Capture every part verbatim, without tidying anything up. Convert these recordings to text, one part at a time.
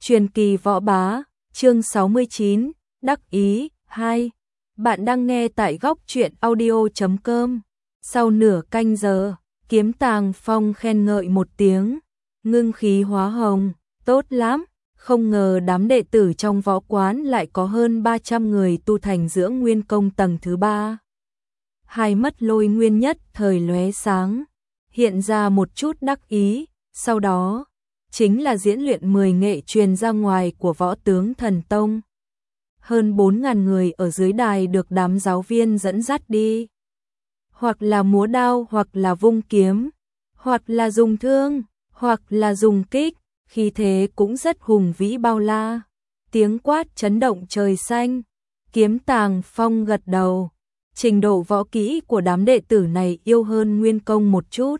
Truyền kỳ võ bá, chương sáu mươi chín, đắc ý, hai. Bạn đang nghe tại góc truyện audio chấm com. Sau nửa canh giờ, Kiếm Tàng Phong khen ngợi một tiếng, ngưng khí hóa hồng, tốt lắm, không ngờ đám đệ tử trong võ quán lại có hơn ba trăm người tu thành dưỡng nguyên công tầng thứ ba. Hai mắt Lôi Nguyên nhất thời lóe sáng, hiện ra một chút đắc ý, sau đó chính là diễn luyện mười nghệ truyền ra ngoài của Võ Tướng Thần Tông. Hơn bốn ngàn người ở dưới đài được đám giáo viên dẫn dắt đi. Hoặc là múa đao, hoặc là vung kiếm, hoặc là dùng thương, hoặc là dùng kích, khí thế cũng rất hùng vĩ bao la. Tiếng quát chấn động trời xanh. Kiếm Tàng Phong gật đầu. Trình độ võ kỹ của đám đệ tử này yêu hơn Nguyên Công một chút.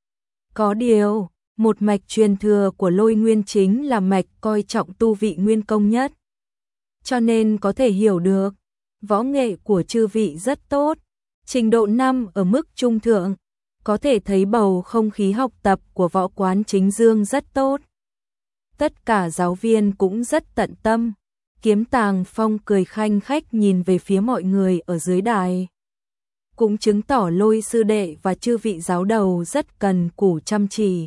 Có điều, một mạch truyền thừa của Lôi Nguyên chính là mạch coi trọng tu vị Nguyên Công nhất. Cho nên có thể hiểu được, võ nghệ của chư vị rất tốt, trình độ năm ở mức trung thượng, có thể thấy bầu không khí học tập của võ quán chính dương rất tốt. Tất cả giáo viên cũng rất tận tâm. Kiếm Tàng Phong cười khanh khách nhìn về phía mọi người ở dưới đài. Cũng chứng tỏ Lôi sư đệ và chư vị giáo đầu rất cần cù chăm chỉ.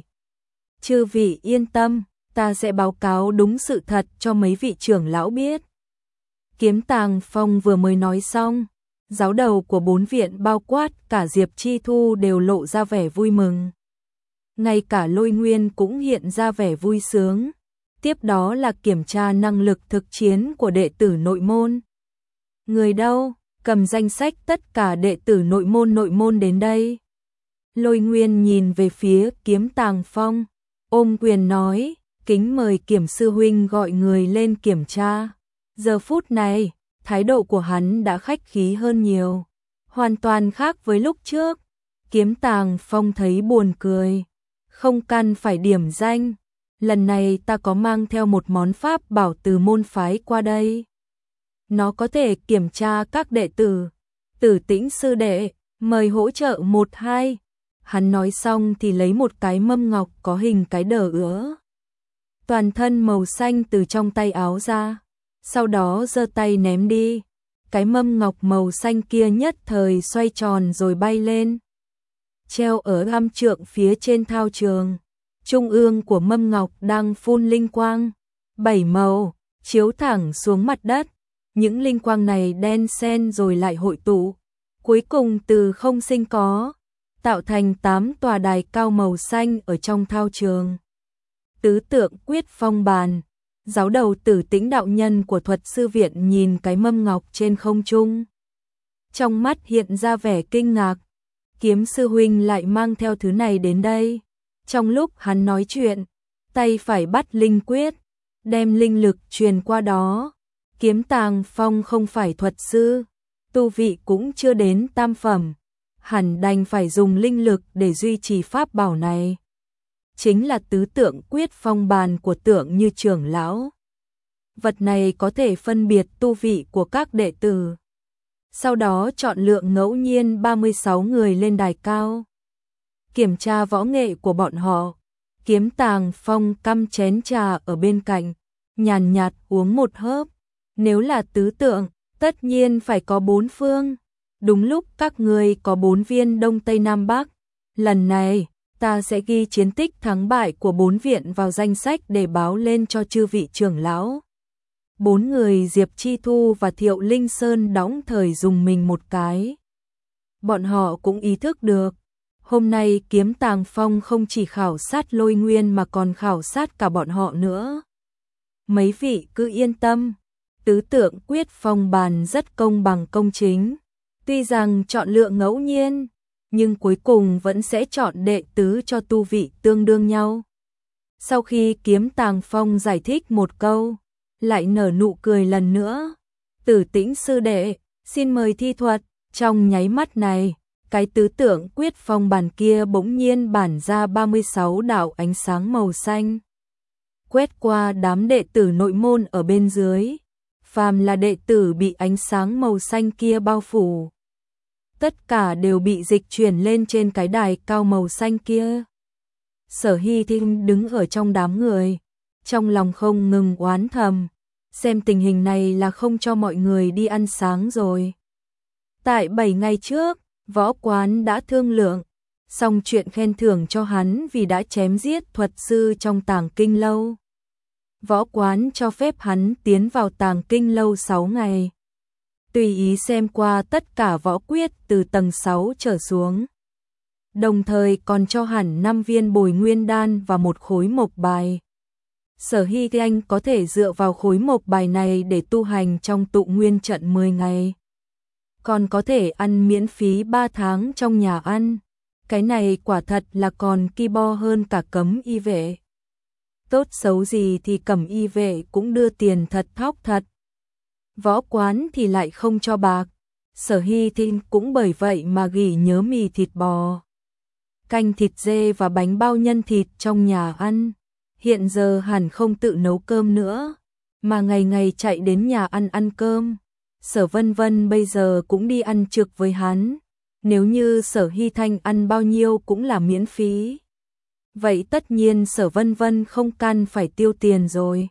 Chư vị yên tâm, ta sẽ báo cáo đúng sự thật cho mấy vị trưởng lão biết. Kiếm Tàng Phong vừa mới nói xong, giáo đầu của bốn viện bao quát cả Diệp Chi Thu đều lộ ra vẻ vui mừng. Ngay cả Lôi Nguyên cũng hiện ra vẻ vui sướng. Tiếp đó là kiểm tra năng lực thực chiến của đệ tử nội môn. Người đâu, cầm danh sách tất cả đệ tử nội môn nội môn đến đây. Lôi Nguyên nhìn về phía Kiếm Tàng Phong, ôm quyền nói, kính mời Kiểm sư huynh gọi người lên kiểm tra. Giờ phút này, thái độ của hắn đã khách khí hơn nhiều, hoàn toàn khác với lúc trước. Kiếm Tàng Phong thấy buồn cười, không cần phải điểm danh. Lần này ta có mang theo một món pháp bảo từ môn phái qua đây. Nó có thể kiểm tra các đệ tử. Tử Tĩnh sư đệ, mời hỗ trợ một hai. Hắn nói xong thì lấy một cái mâm ngọc có hình cái đờ ứa. Toàn thân màu xanh từ trong tay áo ra. Sau đó giơ tay ném đi. Cái mâm ngọc màu xanh kia nhất thời xoay tròn rồi bay lên. Treo ở am trượng phía trên thao trường. Trung ương của mâm ngọc đang phun linh quang, bảy màu, chiếu thẳng xuống mặt đất. Những linh quang này đen xen rồi lại hội tụ, cuối cùng từ không sinh có, tạo thành tám tòa đài cao màu xanh ở trong thao trường. Tứ tượng quyết phong bàn, giáo đầu Tử Tĩnh đạo nhân của Thuật sư viện nhìn cái mâm ngọc trên không trung. Trong mắt hiện ra vẻ kinh ngạc, Kiếm sư huynh lại mang theo thứ này đến đây. Trong lúc hắn nói chuyện, tay phải bắt linh quyết, đem linh lực truyền qua đó. Kiếm Tàng Phong không phải thuật sư, tu vị cũng chưa đến tam phẩm, hẳn đành phải dùng linh lực để duy trì pháp bảo này. Chính là tứ tượng quyết phong bàn của Tượng Như trưởng lão. Vật này có thể phân biệt tu vị của các đệ tử. Sau đó chọn lựa ngẫu nhiên ba mươi sáu người lên đài cao. Kiểm tra võ nghệ của bọn họ. Kiếm Tàng Phong căm chén trà ở bên cạnh, nhàn nhạt uống một hớp. Nếu là tứ tượng, tất nhiên phải có bốn phương. Đúng lúc các người có bốn viên Đông Tây Nam Bắc. Lần này, ta sẽ ghi chiến tích thắng bại của bốn viện vào danh sách để báo lên cho chư vị trưởng lão. Bốn người Diệp Chi Thu và Thiệu Linh Sơn đóng thời dùng mình một cái. Bọn họ cũng ý thức được. Hôm nay Kiếm Tàng Phong không chỉ khảo sát Lôi Nguyên mà còn khảo sát cả bọn họ nữa. Mấy vị cứ yên tâm, tứ tượng quyết phong bàn rất công bằng công chính. Tuy rằng chọn lựa ngẫu nhiên, nhưng cuối cùng vẫn sẽ chọn đệ tứ cho tu vị tương đương nhau. Sau khi Kiếm Tàng Phong giải thích một câu, lại nở nụ cười lần nữa. Tử Tĩnh sư đệ, xin mời thi thuật. Trong nháy mắt này, cái tứ tượng quyết phong bàn kia bỗng nhiên bản ra ba mươi sáu đạo ánh sáng màu xanh. Quét qua đám đệ tử nội môn ở bên dưới. Phàm là đệ tử bị ánh sáng màu xanh kia bao phủ. Tất cả đều bị dịch chuyển lên trên cái đài cao màu xanh kia. Sở Hy Thinh đứng ở trong đám người. trong lòng không ngừng oán thầm, xem tình hình này là không cho mọi người đi ăn sáng rồi. Tại bảy ngày trước, võ quán đã thương lượng, xong chuyện khen thưởng cho hắn vì đã chém giết thuật sư trong Tàng Kinh Lâu. Võ quán cho phép hắn tiến vào Tàng Kinh Lâu sáu ngày. Tùy ý xem qua tất cả võ quyết từ tầng sáu trở xuống. Đồng thời còn cho hẳn năm viên bồi nguyên đan và một khối mộc bài. Sở Hy Anh có thể dựa vào khối mộc bài này để tu hành trong tụ nguyên trận mười ngày. Còn có thể ăn miễn phí ba tháng trong nhà ăn. Cái này quả thật là còn ki bo hơn cả cấm y vệ. Tốt xấu gì thì cẩm y vệ cũng đưa tiền thật thóc thật. Võ quán thì lại không cho bạc. Sở Hy Thinh cũng bởi vậy mà gỉ nhớ mì thịt bò, canh thịt dê và bánh bao nhân thịt trong nhà ăn. Hiện giờ hẳn không tự nấu cơm nữa, mà ngày ngày chạy đến nhà ăn ăn cơm. Sở Vân Vân bây giờ cũng đi ăn trực với hắn. Nếu như Sở Hy Thanh ăn bao nhiêu cũng là miễn phí, vậy tất nhiên Sở Vân Vân không căn phải tiêu tiền rồi.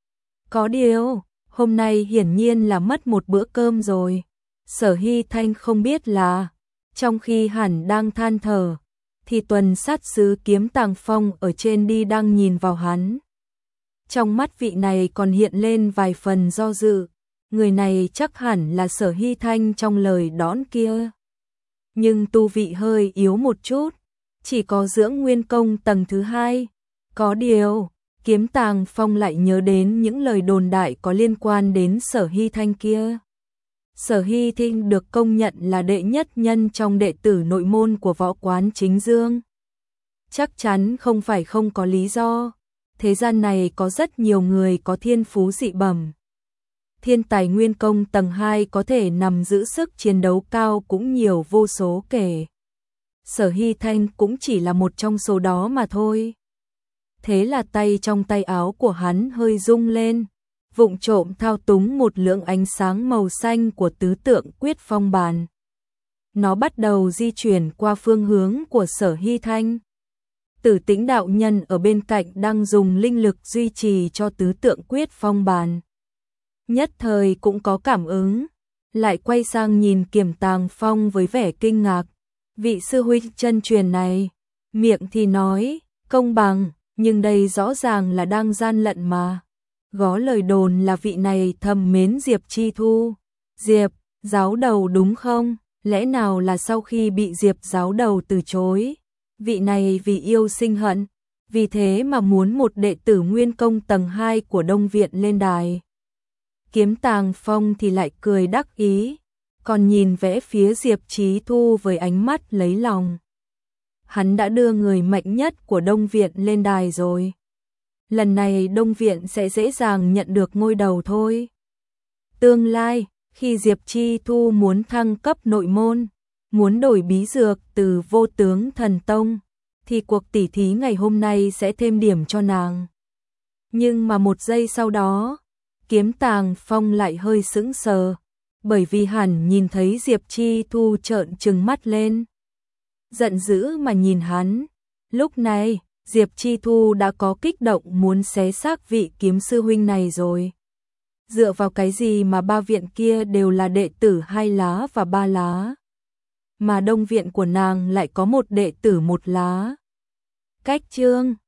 Có điều, hôm nay hiển nhiên là mất một bữa cơm rồi. Sở Hy Thanh không biết là, trong khi hẳn đang than thở, thì tuần sát sứ Kiếm Tàng Phong ở trên đi đang nhìn vào hắn. Trong mắt vị này còn hiện lên vài phần do dự, người này chắc hẳn là Sở Hy Thanh trong lời đón kia. Nhưng tu vị hơi yếu một chút, chỉ có dưỡng nguyên công tầng thứ hai. Có điều, Kiếm Tàng Phong lại nhớ đến những lời đồn đại có liên quan đến Sở Hy Thanh kia. Sở Hy Thanh được công nhận là đệ nhất nhân trong đệ tử nội môn của võ quán Chính Dương. Chắc chắn không phải không có lý do. Thế gian này có rất nhiều người có thiên phú dị bẩm. Thiên tài nguyên công tầng hai có thể nằm giữ sức chiến đấu cao cũng nhiều vô số kể. Sở Hy Thanh cũng chỉ là một trong số đó mà thôi. Thế là tay trong tay áo của hắn hơi rung lên, vụng trộm thao túng một lượng ánh sáng màu xanh của tứ tượng quyết phong bàn. Nó bắt đầu di chuyển qua phương hướng của Sở Hy Thanh. Tử Tĩnh đạo nhân ở bên cạnh đang dùng linh lực duy trì cho tứ tượng quyết phong bàn. Nhất thời cũng có cảm ứng, lại quay sang nhìn Kiếm Tàng Phong với vẻ kinh ngạc. Vị sư huynh chân truyền này, miệng thì nói, công bằng, nhưng đây rõ ràng là đang gian lận mà. Gó lời đồn là vị này thầm mến Diệp Chi Thu. Diệp, giáo đầu đúng không? Lẽ nào là sau khi bị Diệp giáo đầu từ chối, vị này vì yêu sinh hận, vì thế mà muốn một đệ tử nguyên công tầng hai của Đông Viện lên đài. Kiếm Tàng Phong thì lại cười đắc ý, còn nhìn vẽ phía Diệp Chí Thu với ánh mắt lấy lòng. Hắn đã đưa người mạnh nhất của Đông Viện lên đài rồi. Lần này Đông Viện sẽ dễ dàng nhận được ngôi đầu thôi. Tương lai, khi Diệp Chi Thu muốn thăng cấp nội môn, muốn đổi bí dược từ Vô Tướng Thần Tông, thì cuộc tỉ thí ngày hôm nay sẽ thêm điểm cho nàng. Nhưng mà một giây sau đó, Kiếm Tàng Phong lại hơi sững sờ, bởi vì hẳn nhìn thấy Diệp Chi Thu trợn trừng mắt lên, giận dữ mà nhìn hắn. Lúc này, Diệp Chi Thu đã có kích động muốn xé xác vị kiếm sư huynh này rồi. Dựa vào cái gì mà ba viện kia đều là đệ tử hai lá và ba lá, mà Đông Viện của nàng lại có một đệ tử một lá? Cách chương